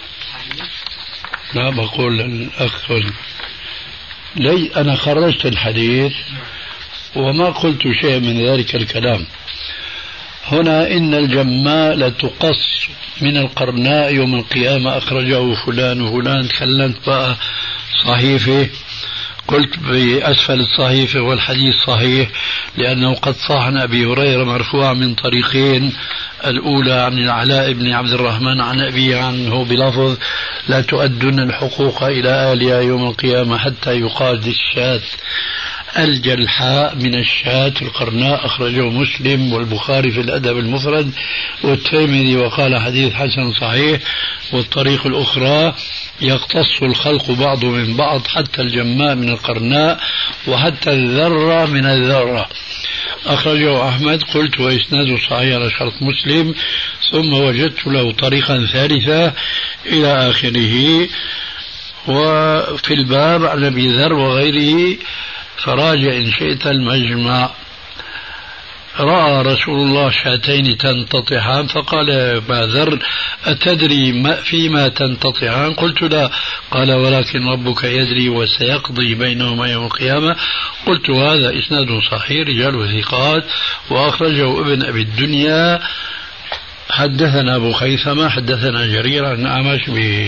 لا بقول للأخ لي أنا خرجت الحديث وما قلت شيء من ذلك الكلام. هنا إن الجماء لتقص من القرناء يوم القيامة، أخرجه فلان وفلان، تكلمت بقى صحيفة، قلت بأسفل الصحيفة والحديث صحيح لأنه قد صح عن أبي هريرة مرفوع من طريقين، الأولى عن العلاء بن عبد الرحمن عن أبيه عنه بلفظ لا تؤدن الحقوق إلى أهلها يوم القيامة حتى يقاد الشاة الجلحاء من الشاة القرناء، أخرجه مسلم والبخاري في الأدب المفرد والترمذي وقال حديث حسن صحيح. والطريق الأخرى يقتص الخلق بعض من بعض حتى الجماء من القرناء وحتى الذرة من الذرة، أخرجه أحمد. قلت وإسناده صحيح على شرط مسلم، ثم وجدت له طريقا ثالثة إلى آخره. وفي الباب عن أبي ذر وغيره فراجع إن شئت المجمع. رأى رسول الله شاتين تنتطحان فقال أبا ذر أتدري فيما تنتطحان؟ قلت لا. قال ولكن ربك يدري وسيقضي بينهما يوم القيامة. قلت هذا إسناد صحيح رجاله ثقات، وأخرجه ابن أبي الدنيا. حدثنا أبو خيثمة حدثنا جرير عن أعمش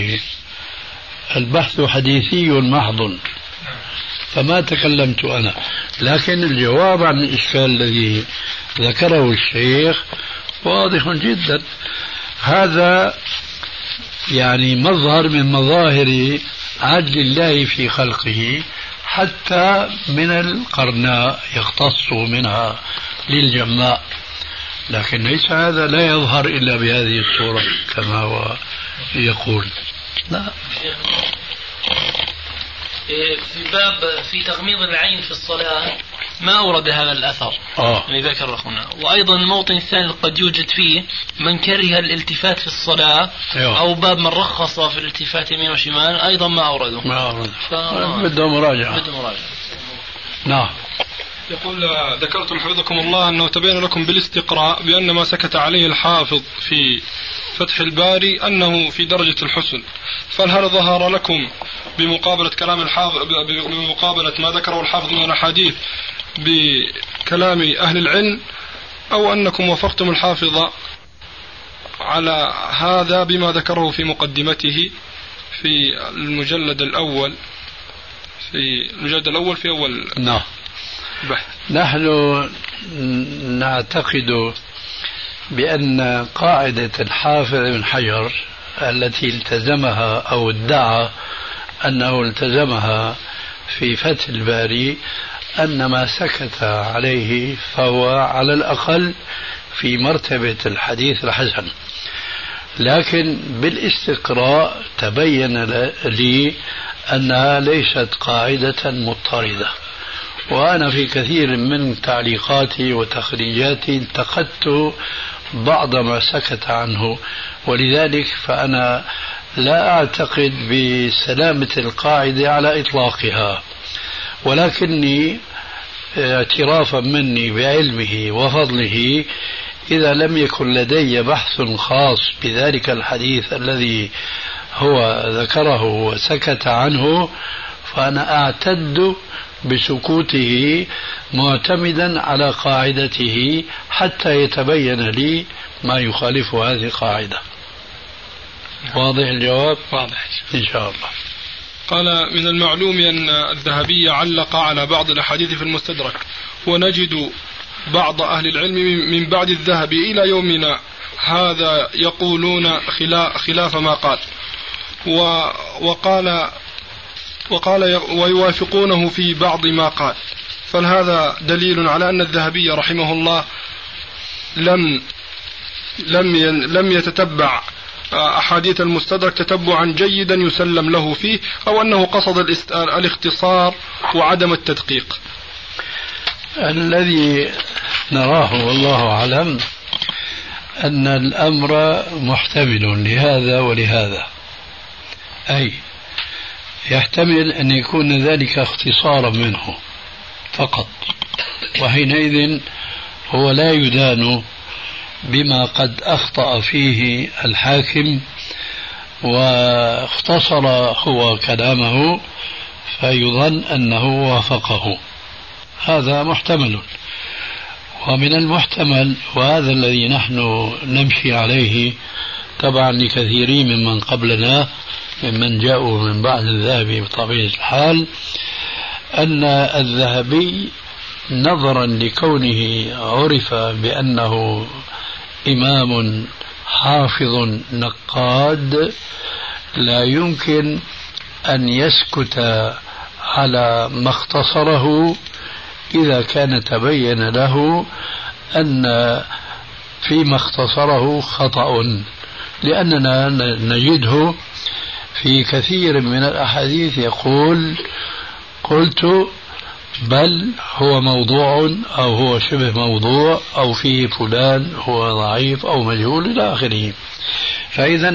البحث حديثي محض، فما تكلمت أنا، لكن الجواب عن الإشكال الذي ذكره الشيخ واضح جدا. هذا يعني مظهر من مظاهر عدل الله في خلقه، حتى من القرناء يختص منها للجماء، لكن ليس هذا لا يظهر إلا بهذه الصورة كما هو يقول. لا. في باب في تغميض العين في الصلاة ما أورد هذا الأثر اللي ذكر أخونا. وأيضا الموطن الثاني قد يوجد فيه من كره الالتفات في الصلاة أو باب من رخص في الالتفات يمين وشمال أيضا ما أورده. بده مراجعة. نعم. يقول ذكرتم حفظكم الله أنه تبين لكم بالاستقراء بأن ما سكت عليه الحافظ في فتح الباري أنه في درجة الحسن، فهل ظهر لكم بمقابلة كلام الحافظ بمقابلة ما ذكره الحافظ من الأحاديث بكلام أهل العلم، أو أنكم وافقتم الحافظ على هذا بما ذكره في مقدمته في المجلد الأول في أول نعم. نحن نعتقد بأن قاعدة الحافظ بن حجر التي التزمها أو ادعى أنه التزمها في فتح الباري أن ما سكت عليه فهو على الأقل في مرتبة الحديث الحسن، لكن بالاستقراء تبين لي أنها ليست قاعدة مضطردة. وأنا في كثير من تعليقاتي وتخريجاتي انتقدت بعض ما سكت عنه، ولذلك فأنا لا أعتقد بسلامة القاعدة على إطلاقها، ولكني اعترافا مني بعلمه وفضله إذا لم يكن لدي بحث خاص بذلك الحديث الذي هو ذكره وسكت عنه فأنا أعتد بسكوته معتمدا على قاعدته حتى يتبين لي ما يخالف هذه القاعدة. واضح الجواب؟ واضح إن شاء الله. قال من المعلوم أن الذهبي علق على بعض الأحاديث في المستدرك، ونجد بعض أهل العلم من بعد الذهبي إلى يومنا هذا يقولون خلاف ما قال، وقال ويوافقونه في بعض ما قال، فهذا دليل على أن الذهبي رحمه الله لم يتتبع أحاديث المستدرك تتبعا جيدا يسلم له فيه، أو أنه قصد الاختصار وعدم التدقيق. الذي نراه والله أعلم أن الأمر محتمل لهذا ولهذا، أي يحتمل أن يكون ذلك اختصارا منه فقط، وحينئذ هو لا يدان بما قد أخطأ فيه الحاكم واختصر هو كلامه فيظن أنه وافقه. هذا محتمل. ومن المحتمل، وهذا الذي نحن نمشي عليه تبعا لكثيرين ممن قبلنا ممن جاءوا من بعد الذهبي بطبيعة الحال، أن الذهبي نظرا لكونه عرف بأنه إمام حافظ نقاد لا يمكن أن يسكت على ما اختصره إذا كان تبين له أن فيما اختصره خطأ، لأننا نجده في كثير من الأحاديث يقول قلت بل هو موضوع أو هو شبه موضوع أو فيه فلان هو ضعيف أو مجهول إلى آخره. فإذا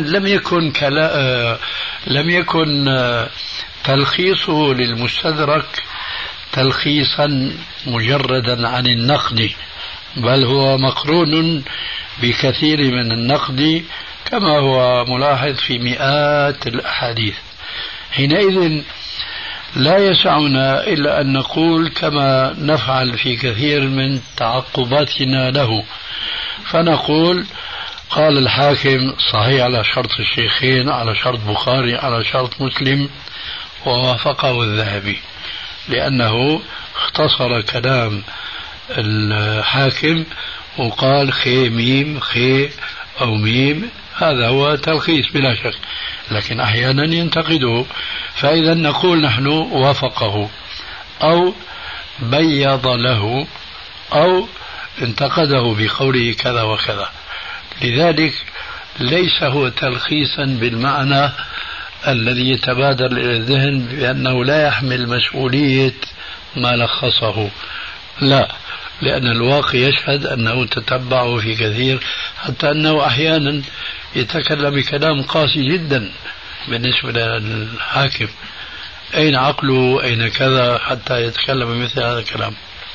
لم يكن تلخيصه للمستدرك تلخيصا مجردا عن النقد، بل هو مقرون بكثير من النقد كما هو ملاحظ في مئات الأحاديث. حينئذ لا يسعنا إلا أن نقول كما نفعل في كثير من تعقباتنا له، فنقول قال الحاكم صحيح على شرط الشيخين، على شرط بخاري، على شرط مسلم، ووافقه الذهبي لأنه اختصر كلام الحاكم وقال خي ميم خي أو ميم، هذا هو تلخيص بلا شك، لكن أحيانا ينتقده، فإذا نقول نحن وافقه أو بيض له أو انتقده بقوله كذا وكذا. لذلك ليس هو تلخيصا بالمعنى الذي يتبادر إلى الذهن بأنه لا يحمل مسؤولية ما لخصه، لا، لأن الواقع يشهد أنه تتبعه في كثير، حتى أنه أحيانا يتكلم بكلام قاسي جدا بالنسبة للحاكم. أين عقله؟ أين كذا حتى يتكلم بمثل هذا الكلام؟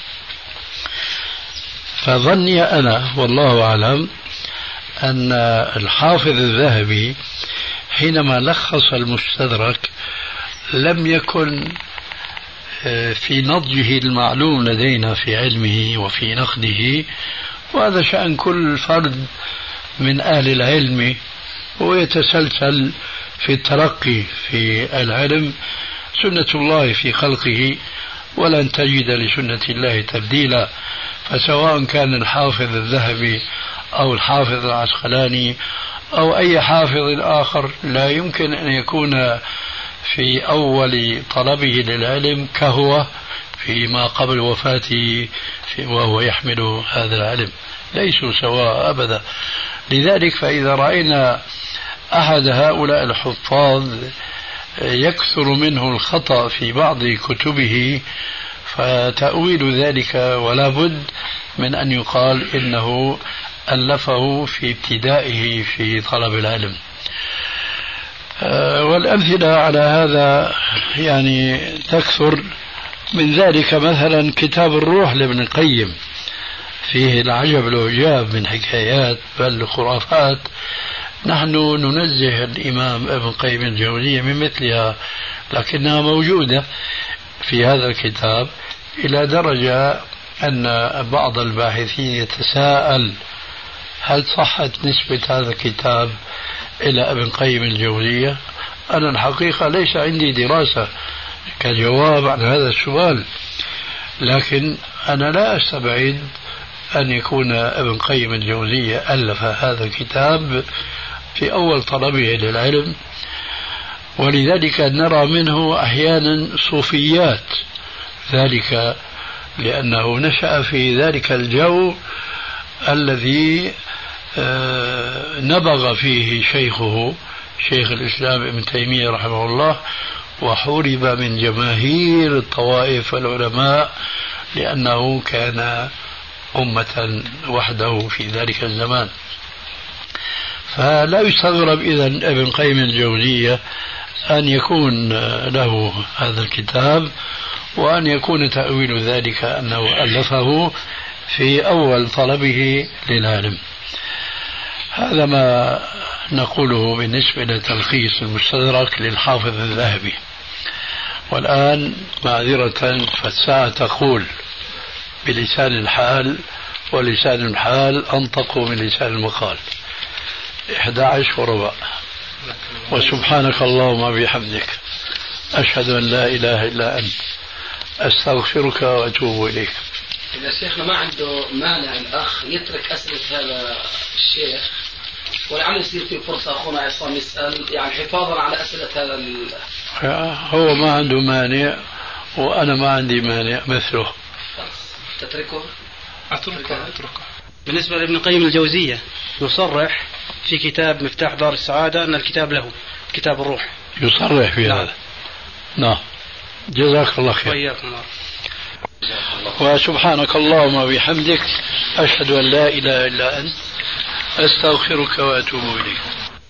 فظني أنا والله أعلم أن الحافظ الذهبي حينما لخص المستدرك لم يكن في نضجه المعلوم لدينا في علمه وفي نقده، وهذا شأن كل فرد من أهل العلم، ويتسلسل في الترقي في العلم، سنة الله في خلقه ولن تجد لسنة الله تبديلا. فسواء كان الحافظ الذهبي أو الحافظ العسقلاني أو أي حافظ آخر لا يمكن أن يكون في أول طلبه للعلم كهو فيما قبل وفاته وهو يحمل هذا العلم، ليسوا سواء أبدا. لذلك فإذا رأينا أحد هؤلاء الحفاظ يكثر منه الخطأ في بعض كتبه فتأويل ذلك ولا بد من أن يقال إنه ألفه في ابتدائه في طلب العلم. والأمثلة على هذا يعني تكثر. من ذلك مثلا كتاب الروح لابن القيم، فيه العجب العجاب من حكايات بل خرافات، نحن ننزه الإمام ابن القيم الجوزية من مثلها، لكنها موجودة في هذا الكتاب إلى درجة أن بعض الباحثين يتساءل هل صحت نسبة هذا الكتاب إلى ابن القيم الجوزية؟ أنا الحقيقة ليس عندي دراسة كجواب عن هذا السؤال، لكن أنا لا أستبعد أن يكون ابن القيم الجوزية ألف هذا الكتاب في أول طلبه للعلم، ولذلك نرى منه أحيانا صوفيات، ذلك لأنه نشأ في ذلك الجو الذي نبغ فيه شيخه شيخ الإسلام ابن تيمية رحمه الله، وحورب من جماهير الطوائف والعلماء لأنه كان أمة وحده في ذلك الزمان. فلا يستغرب إذن ابن قيم الجوزية أن يكون له هذا الكتاب، وأن يكون تأويل ذلك أنه ألفه في أول طلبه للعلم. هذا ما نقوله بالنسبة لتلخيص المستدرك للحافظ الذهبي. والآن معذرة فالساعة تقول بلسان الحال، ولسان الحال أنطق من لسان المقال. 11:15. وسبحانك اللهم وبحمدك أشهد أن لا إله إلا أنت أستغفرك وأتوب إليك. إذا شيخنا ما عنده مانع الأخ يترك أسئلة هذا الشيخ ولعل يصير في فرصة أخونا عصام يسأل، يعني حفاظا على أسئلة هذا هو ما عنده مانع وأنا ما عندي مانع مثله. تتركه؟ أتركه. بالنسبة لابن القيم الجوزية يصرح في كتاب مفتاح دار السعادة أن الكتاب له، كتاب الروح، يصرح في هذا. نعم، جزاك الله خير. وإياكم الله. وسبحانك اللهم وبحمدك أشهد أن لا إله إلا أنت أستغفرك وأتوب إليك.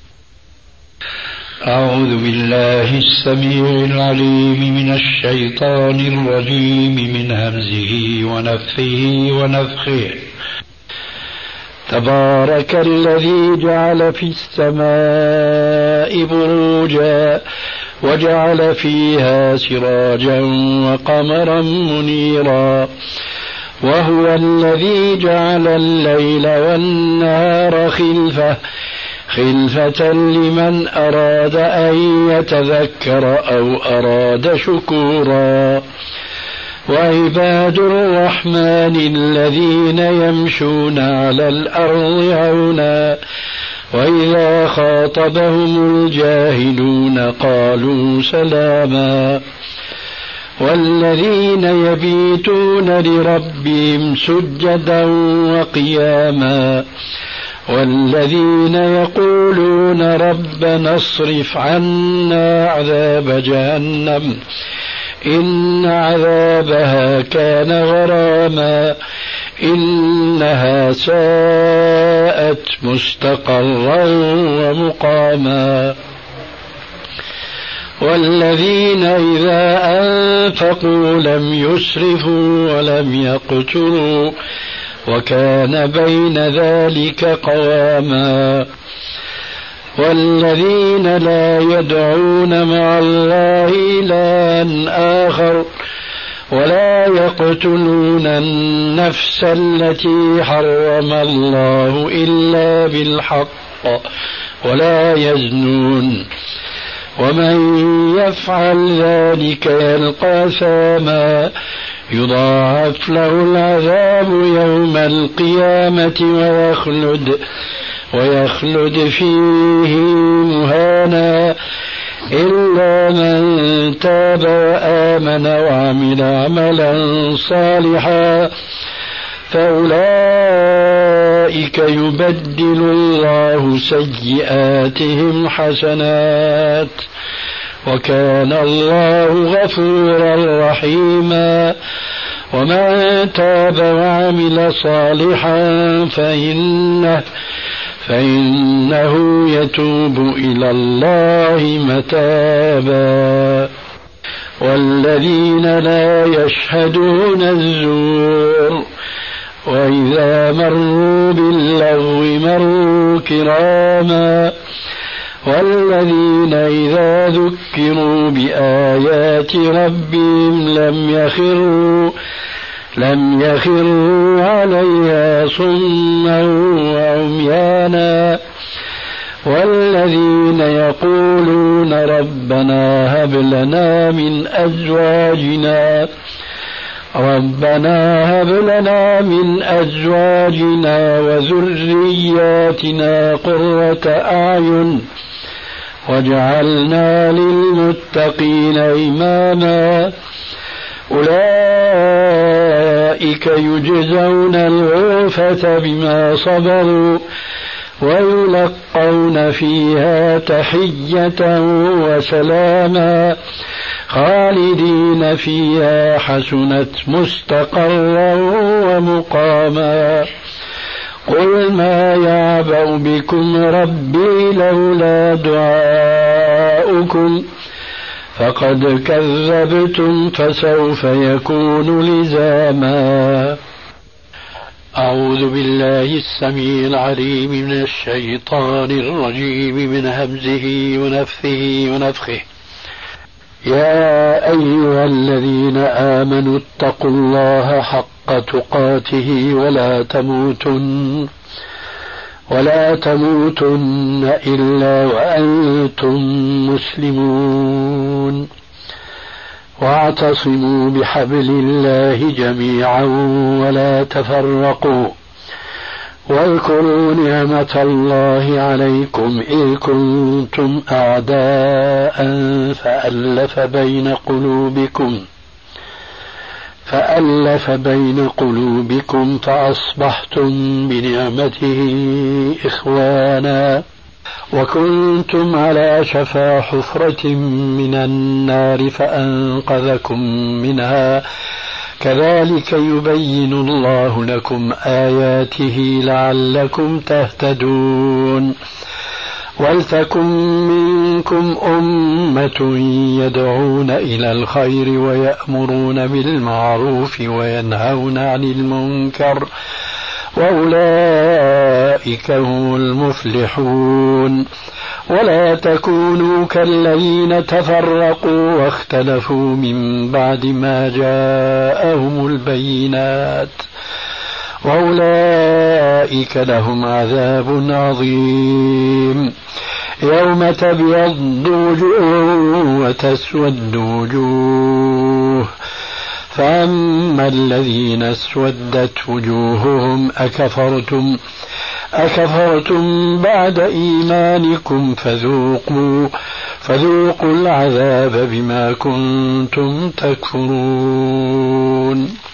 أعوذ بالله السميع العليم من الشيطان الرجيم من همزه ونفخه ونفخه. تبارك الذي جعل في السماء بروجا وجعل فيها سراجا وقمرا منيرا، وهو الذي جعل الليل والنهار خلفة لمن أراد أن يتذكر أو أراد شكورا. وعباد الرحمن الذين يمشون على الأرض هونا وإذا خاطبهم الجاهلون قالوا سلاما. والذين يبيتون لربهم سجدا وقياما والذين يقولون ربنا اصرف عنا عذاب جهنم إن عذابها كان غراما إنها ساءت مستقرا ومقاما والذين إذا أنفقوا لم يسرفوا ولم يقتروا وكان بين ذلك قواما والذين لا يدعون مع الله إلها آخر ولا يقتلون النفس التي حرم الله إلا بالحق ولا يزنون ومن يفعل ذلك يلقى ثاما يضاعف له العذاب يوم القيامة ويخلد فيه مهانا إلا من تاب وآمن وعمل عملا صالحا فأولئك يبدل الله سيئاتهم حسنات وكان الله غفورا رحيما ومن تاب وعمل صالحا فإنه يتوب إلى الله متابا والذين لا يشهدون الزور وإذا مروا باللغو مروا كراما والذين إذا ذكروا بآيات ربهم لم يخروا عليها صما وعميانا والذين يقولون ربنا هب لنا من أزواجنا وذرياتنا قرة أعين واجعلنا للمتقين إماما أولئك يجزون الغرفة بما صبروا ويلقون فيها تحية وسلاما خالدين فيها حسنت مستقرا ومقاما قل ما يعبأ بكم ربي لولا دعاؤكم فقد كذبتم فسوف يكون لزاما أعوذ بالله السميع العليم من الشيطان الرجيم من همزه ونفثه ونفخه يا أيها الذين آمنوا اتقوا الله حق تقاته ولا تموتن إلا وأنتم مسلمون واعتصموا بحبل الله جميعا ولا تفرقوا واذكروا نعمة الله عليكم إذ كنتم أعداء فألف بين قلوبكم فأصبحتم بنعمته إخوانا وكنتم على شفا حفرة من النار فأنقذكم منها كذلك يبين الله لكم آياته لعلكم تهتدون ولتكن منكم أمة يدعون إلى الخير ويأمرون بالمعروف وينهون عن المنكر وأولئك هم المفلحون ولا تكونوا كالذين تفرقوا واختلفوا من بعد ما جاءهم البينات وأولئك لهم عذاب عظيم يوم تبيض وجوه وتسود وجوه فأما الذين اسودت وجوههم أكفرتم بعد إيمانكم فذوقوا العذاب بما كنتم تكفرون